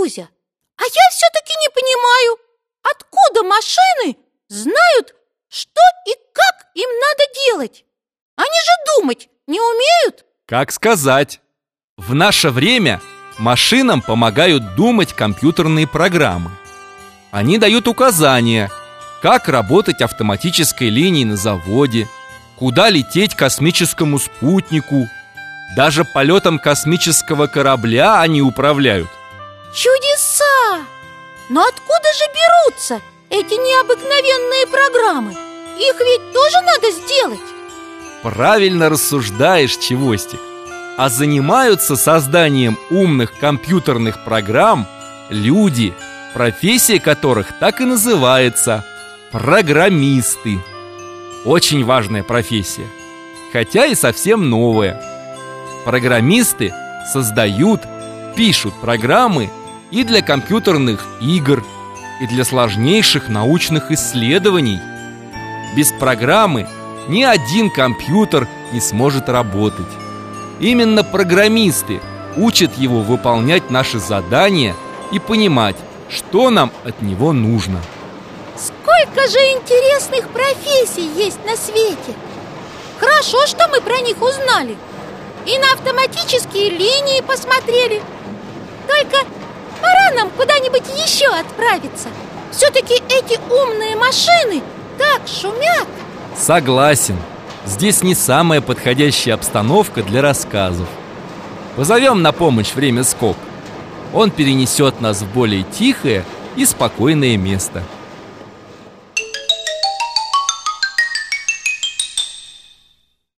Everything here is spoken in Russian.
Кузя, а я все-таки не понимаю, откуда машины знают, что и как им надо делать? Они же думать не умеют? Как сказать? В наше время машинам помогают думать компьютерные программы. Они дают указания, как работать автоматической линией на заводе, куда лететь космическому спутнику. Даже полетом космического корабля они управляют. Чудеса! Но откуда же берутся эти необыкновенные программы? Их ведь тоже надо сделать. Правильно рассуждаешь, Чевостик. А занимаются созданием умных компьютерных программ люди, профессия которых так и называется – программисты. Очень важная профессия, хотя и совсем новая. Программисты создают, пишут программы и для компьютерных игр, и для сложнейших научных исследований. Без программы ни один компьютер не сможет работать. Именно программисты учат его выполнять наши задания и понимать, что нам от него нужно. Сколько же интересных профессий есть на свете! Хорошо, что мы про них узнали. И на автоматические линии посмотрели. Только пора нам куда-нибудь еще отправиться. Все-таки эти умные машины так шумят. Согласен. Здесь не самая подходящая обстановка для рассказов. Позовем на помощь время скок. Он перенесет нас в более тихое и спокойное место.